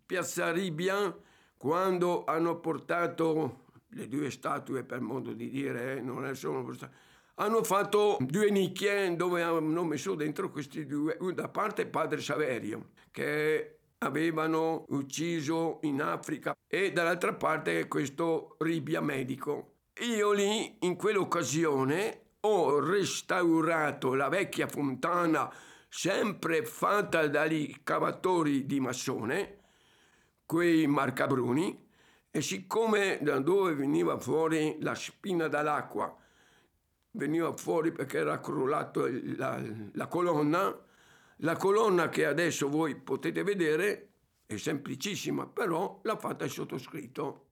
Piazza Ribbia, quando hanno portato le due statue, per modo di dire, non è solo hanno fatto due nicchie dove hanno messo dentro questi due, da parte padre Saverio, che avevano ucciso in Africa, e dall'altra parte questo Ribbia medico. Io lì, in quell'occasione, ho restaurato la vecchia fontana sempre fatta dagli cavatori di massone, quei marcabruni, e siccome da dove veniva fuori la spina dall'acqua veniva fuori perché era crollato la colonna che adesso voi potete vedere è semplicissima, però l'ha fatta il sottoscritto.